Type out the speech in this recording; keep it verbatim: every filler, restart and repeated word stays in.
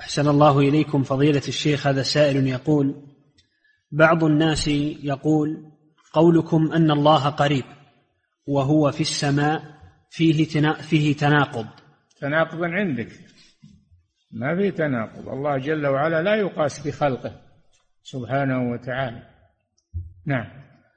أحسن الله إليكم فضيلة الشيخ. هذا سائل يقول: بعض الناس يقول قولكم أن الله قريب وهو في السماء فيه فيه تناقض. تناقض عندك، ما في تناقض. الله جل وعلا لا يقاس بخلقه سبحانه وتعالى. نعم.